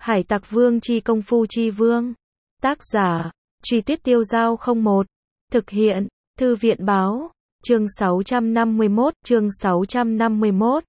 Hải Tặc Vương chi công phu chi vương. Tác giả, Truy Tuyết Tiêu Giao 01. Thực hiện, Thư viện Báo. Chương 651.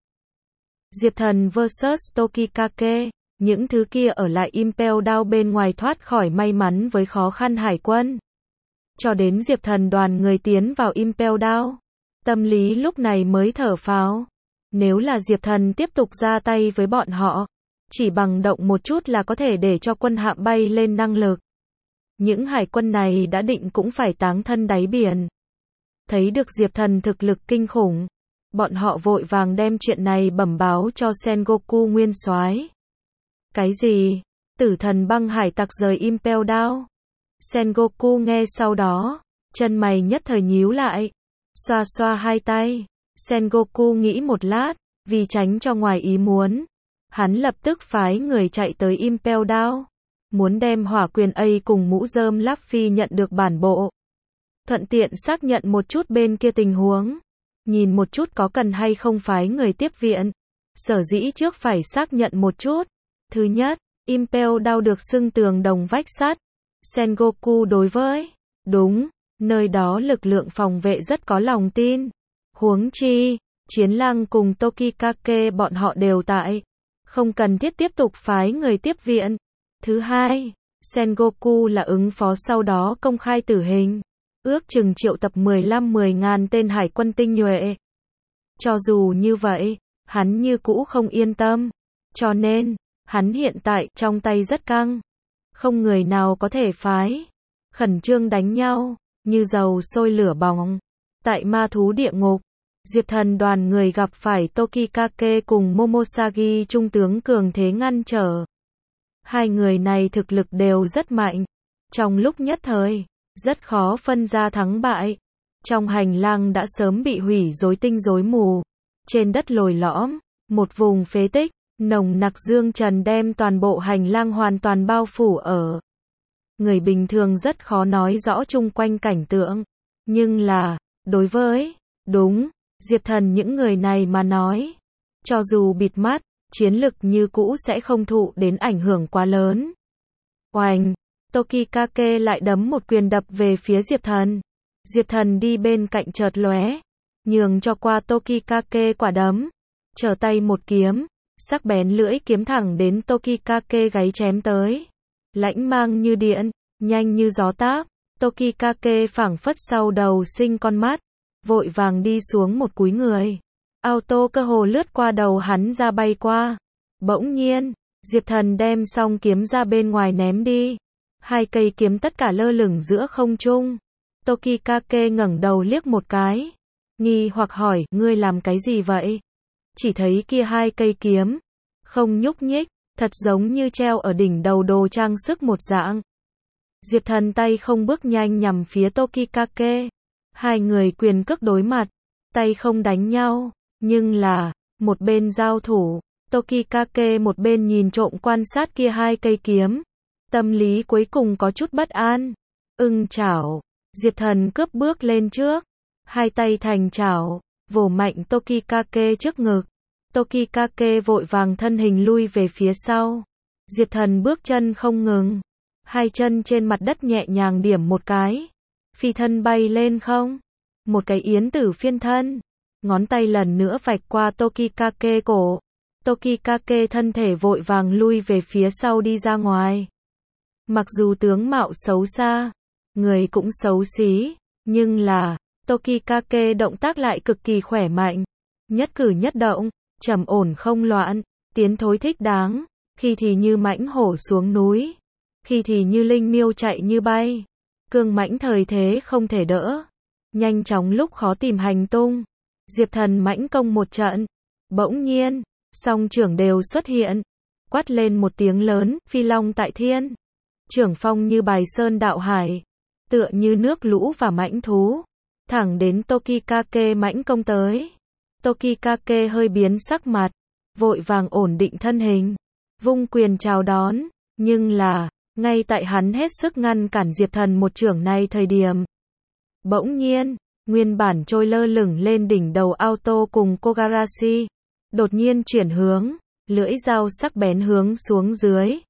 Diệp Thần vs Tokikake. Những thứ kia ở lại Impel Down bên ngoài thoát khỏi may mắn với khó khăn hải quân. Cho đến Diệp Thần đoàn người tiến vào Impel Down, tâm lý lúc này mới thở phào. Nếu là Diệp Thần tiếp tục ra tay với bọn họ, chỉ bằng động một chút là có thể để cho quân hạm bay lên năng lực. Những hải quân này đã định cũng phải táng thân đáy biển. Thấy được Diệp Thần thực lực kinh khủng, bọn họ vội vàng đem chuyện này bẩm báo cho Sengoku nguyên soái. Cái gì? Tử thần băng hải tặc rời Impel Down? Sengoku nghe sau đó, chân mày nhất thời nhíu lại, xoa xoa hai tay. Sengoku nghĩ một lát, vì tránh cho ngoài ý muốn, hắn lập tức phái người chạy tới Impel Down, muốn đem hỏa quyền A cùng mũ rơm Luffy nhận được bản bộ. Thuận tiện xác nhận một chút bên kia tình huống, nhìn một chút có cần hay không phái người tiếp viện. Sở dĩ trước phải xác nhận một chút. Thứ nhất, Impel Down được xưng tường đồng vách sắt. Sengoku đối với, đúng, nơi đó lực lượng phòng vệ rất có lòng tin. Huống chi, Chiến Lang cùng Tokikake bọn họ đều tại, không cần thiết tiếp tục phái người tiếp viện. Thứ hai, Sengoku là ứng phó sau đó công khai tử hình, ước chừng triệu tập 10.000 tên hải quân tinh nhuệ. Cho dù như vậy, hắn như cũ không yên tâm, cho nên, hắn hiện tại trong tay rất căng, không người nào có thể phái, khẩn trương đánh nhau, như dầu sôi lửa bỏng. Tại ma thú địa ngục, Diệp Thần đoàn người gặp phải Tokikake cùng Momosagi trung tướng cường thế ngăn trở. Hai người này thực lực đều rất mạnh, trong lúc nhất thời, rất khó phân ra thắng bại. Trong hành lang đã sớm bị hủy rối tinh rối mù, trên đất lồi lõm, một vùng phế tích, nồng nặc dương trần đem toàn bộ hành lang hoàn toàn bao phủ ở. Người bình thường rất khó nói rõ chung quanh cảnh tượng, nhưng là, đối với, đúng, Diệp Thần những người này mà nói, cho dù bịt mắt, chiến lực như cũ sẽ không thụ đến ảnh hưởng quá lớn. Oành, Tokikake lại đấm một quyền đập về phía Diệp Thần. Diệp Thần đi bên cạnh chợt lóe, nhường cho qua Tokikake quả đấm, trở tay một kiếm, sắc bén lưỡi kiếm thẳng đến Tokikake gáy chém tới. Lãnh mang như điện, nhanh như gió táp, Tokikake phảng phất sau đầu sinh con mắt, vội vàng đi xuống một cúi người. Auto cơ hồ lướt qua đầu hắn ra bay qua. Bỗng nhiên, Diệp Thần đem song kiếm ra bên ngoài ném đi. Hai cây kiếm tất cả lơ lửng giữa không trung. Tokikake ngẩng đầu liếc một cái, nghi hoặc hỏi, ngươi làm cái gì vậy? Chỉ thấy kia hai cây kiếm, không nhúc nhích, thật giống như treo ở đỉnh đầu đồ trang sức một dạng. Diệp Thần tay không bước nhanh nhằm phía Tokikake. Hai người quyền cước đối mặt, tay không đánh nhau, nhưng là, một bên giao thủ, Tokikake một bên nhìn trộm quan sát kia hai cây kiếm. Tâm lý cuối cùng có chút bất an. Ưng chảo, Diệp Thần cướp bước lên trước, hai tay thành chảo, vồ mạnh Tokikake trước ngực. Tokikake vội vàng thân hình lui về phía sau. Diệp Thần bước chân không ngừng, hai chân trên mặt đất nhẹ nhàng điểm một cái, phi thân bay lên không. Một cái yến tử phiên thân, ngón tay lần nữa vạch qua Tokikake cổ. Tokikake thân thể vội vàng lui về phía sau đi ra ngoài. Mặc dù tướng mạo xấu xa, người cũng xấu xí, nhưng là, Tokikake động tác lại cực kỳ khỏe mạnh. Nhất cử nhất động, trầm ổn không loạn, tiến thối thích đáng, khi thì như mãnh hổ xuống núi, khi thì như linh miêu chạy như bay. Cương mãnh thời thế không thể đỡ, nhanh chóng lúc khó tìm hành tung. Diệp Thần mãnh công một trận, bỗng nhiên, song trưởng đều xuất hiện, quát lên một tiếng lớn, phi long tại thiên. Trưởng phong như bài sơn đạo hải, tựa như nước lũ và mãnh thú, thẳng đến Tokikake mãnh công tới. Tokikake hơi biến sắc mặt, vội vàng ổn định thân hình, vung quyền chào đón, nhưng là, ngay tại hắn hết sức ngăn cản Diệp Thần một chưởng này thời điểm. Bỗng nhiên, nguyên bản trôi lơ lửng lên đỉnh đầu Auto cùng Kogarashi, đột nhiên chuyển hướng, lưỡi dao sắc bén hướng xuống dưới,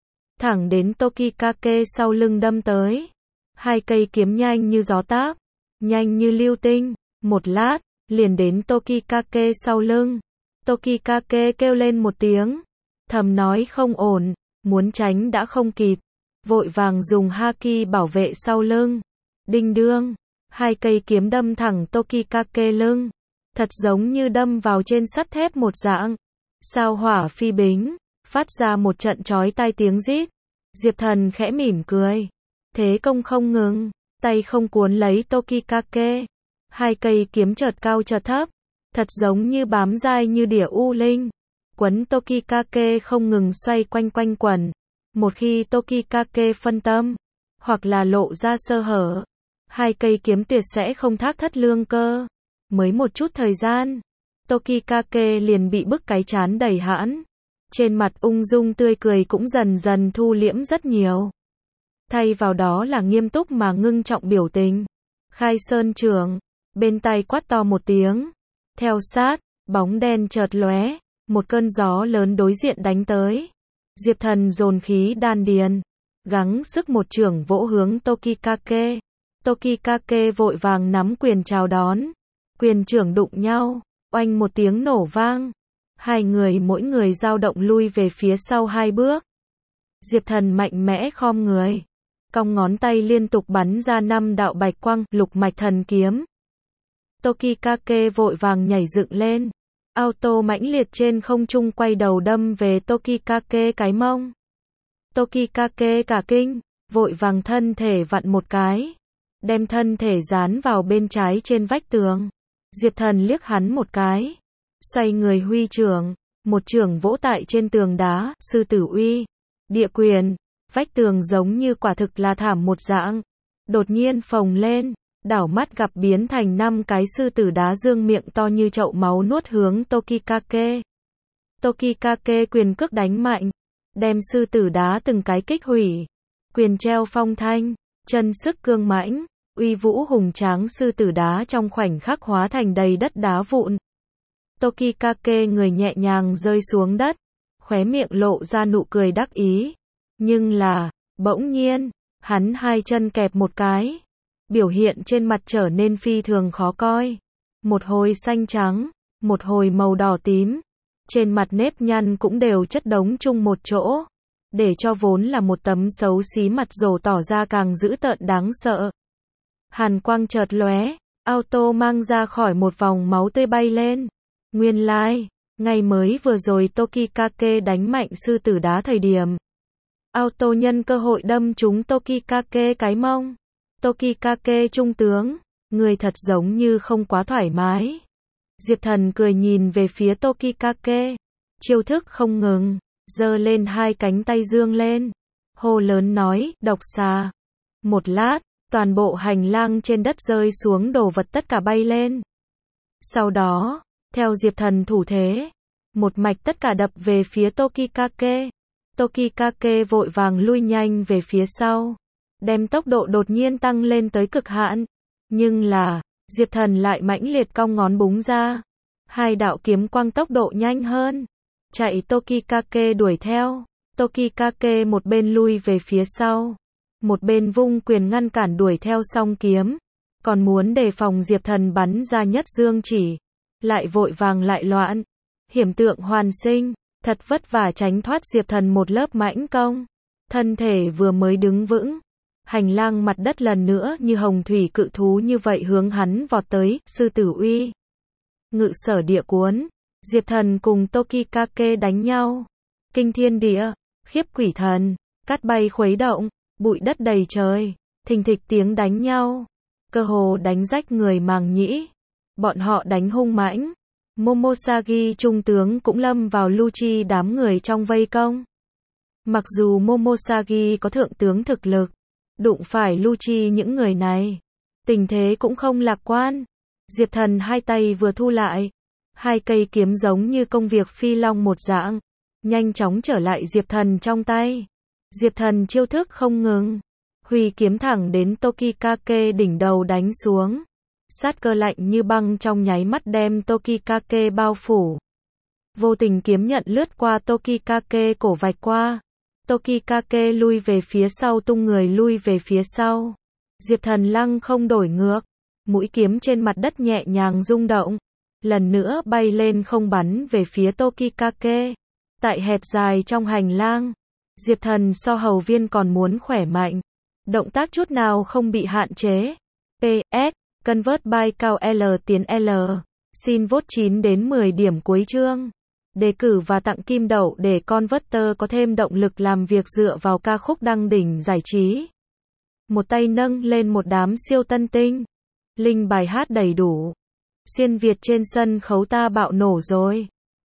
thẳng đến Tokikake sau lưng đâm tới. Hai cây kiếm nhanh như gió táp, nhanh như lưu tinh, một lát, liền đến Tokikake sau lưng. Tokikake kêu lên một tiếng, thầm nói không ổn, muốn tránh đã không kịp, vội vàng dùng haki bảo vệ sau lưng. Đinh đương, hai cây kiếm đâm thẳng Tokikake lưng, thật giống như đâm vào trên sắt thép một dạng. Sao hỏa phi bính, phát ra một trận chói tai tiếng rít. Diệp Thần khẽ mỉm cười, thế công không ngừng, tay không cuốn lấy Tokikake. Hai cây kiếm chợt cao chợt thấp, thật giống như bám dai như đỉa u linh. Quấn Tokikake không ngừng xoay quanh quanh quẩn. Một khi Tokikake phân tâm, hoặc là lộ ra sơ hở, hai cây kiếm tuyệt sẽ không thác thất lương cơ. Mới một chút thời gian, Tokikake liền bị bức cái trán đầy hãn. Trên mặt ung dung tươi cười cũng dần dần thu liễm rất nhiều. Thay vào đó là nghiêm túc mà ngưng trọng biểu tình. Khai sơn trưởng, bên tai quát to một tiếng. Theo sát, bóng đen chợt lóe, một cơn gió lớn đối diện đánh tới. Diệp Thần dồn khí đan điền, gắng sức một chưởng vỗ hướng Tokikake. Tokikake vội vàng nắm quyền chào đón. Quyền chưởng đụng nhau, oanh một tiếng nổ vang. Hai người mỗi người dao động lui về phía sau hai bước. Diệp Thần mạnh mẽ khom người, cong ngón tay liên tục bắn ra 5 đạo bạch quang, lục mạch thần kiếm. Tokikake vội vàng nhảy dựng lên, auto mãnh liệt trên không trung quay đầu đâm về Tokikake cái mông. Tokikake cả kinh, vội vàng thân thể vặn một cái, đem thân thể dán vào bên trái trên vách tường. Diệp Thần liếc hắn một cái, xoay người huy chưởng, một chưởng vỗ tại trên tường đá, sư tử uy, địa quyền, vách tường giống như quả thực là thảm một dạng, đột nhiên phồng lên, đảo mắt gặp biến thành 5 cái sư tử đá dương miệng to như chậu máu nuốt hướng Tokikake. Tokikake quyền cước đánh mạnh, đem sư tử đá từng cái kích hủy, quyền treo phong thanh, chân sức cương mãnh, uy vũ hùng tráng sư tử đá trong khoảnh khắc hóa thành đầy đất đá vụn. Tokikake người nhẹ nhàng rơi xuống đất, khóe miệng lộ ra nụ cười đắc ý. Nhưng là, bỗng nhiên, hắn hai chân kẹp một cái, biểu hiện trên mặt trở nên phi thường khó coi. Một hồi xanh trắng, một hồi màu đỏ tím, trên mặt nếp nhăn cũng đều chất đống chung một chỗ, để cho vốn là một tấm xấu xí mặt rồ tỏ ra càng dữ tợn đáng sợ. Hàn quang chợt lóe, auto mang ra khỏi một vòng máu tươi bay lên. Nguyên lai, ngày mới vừa rồi Tokikake đánh mạnh sư tử đá thời điểm, auto nhân cơ hội đâm trúng Tokikake cái mông. Tokikake trung tướng, người thật giống như không quá thoải mái. Diệp Thần cười nhìn về phía Tokikake, chiêu thức không ngừng, giơ lên hai cánh tay dương lên, hô lớn nói, độc xà. Một lát, toàn bộ hành lang trên đất rơi xuống đồ vật tất cả bay lên. Sau đó, theo Diệp Thần thủ thế, một mạch tất cả đập về phía Tokikake. Tokikake vội vàng lui nhanh về phía sau, đem tốc độ đột nhiên tăng lên tới cực hạn. Nhưng là, Diệp Thần lại mãnh liệt cong ngón búng ra. Hai đạo kiếm quang tốc độ nhanh hơn. Chạy Tokikake đuổi theo. Tokikake một bên lui về phía sau, một bên vung quyền ngăn cản đuổi theo song kiếm. Còn muốn đề phòng Diệp Thần bắn ra nhất dương chỉ, lại vội vàng lại loạn. Hiểm tượng hoàn sinh, thật vất vả tránh thoát Diệp Thần một lớp mãnh công. Thân thể vừa mới đứng vững, hành lang mặt đất lần nữa như hồng thủy cự thú như vậy hướng hắn vọt tới. Sư tử uy, ngự sở địa cuốn, Diệp Thần cùng Tokikake đánh nhau. Kinh thiên địa, khiếp quỷ thần, cát bay khuấy động, bụi đất đầy trời, thình thịch tiếng đánh nhau, cơ hồ đánh rách người màng nhĩ. Bọn họ đánh hung mãnh. Momosagi trung tướng cũng lâm vào Lucci đám người trong vây công. Mặc dù Momosagi có thượng tướng thực lực, đụng phải Lucci những người này, tình thế cũng không lạc quan. Diệp Thần hai tay vừa thu lại, hai cây kiếm giống như công việc phi long một dạng, nhanh chóng trở lại Diệp Thần trong tay. Diệp Thần chiêu thức không ngừng, huy kiếm thẳng đến Tokikake đỉnh đầu đánh xuống. Sát cơ lạnh như băng trong nháy mắt đem Tokikake bao phủ. Vô tình kiếm nhận lướt qua Tokikake cổ vạch qua. Tokikake lui về phía sau, tung người lui về phía sau. Diệp Thần lăng không đổi ngược. Mũi kiếm trên mặt đất nhẹ nhàng rung động. Lần nữa bay lên không bắn về phía Tokikake. Tại hẹp dài trong hành lang, Diệp Thần so hầu viên còn muốn khỏe mạnh. Động tác chút nào không bị hạn chế. PS, Convert by cao L tiến L. Xin vote 9 đến 10 điểm cuối chương. Đề cử và tặng kim đậu để Converter có thêm động lực làm việc dựa vào ca khúc đăng đỉnh giải trí. Một tay nâng lên một đám siêu tân tinh. Link bài hát đầy đủ. Xuyên Việt trên sân khấu ta bạo nổ rồi.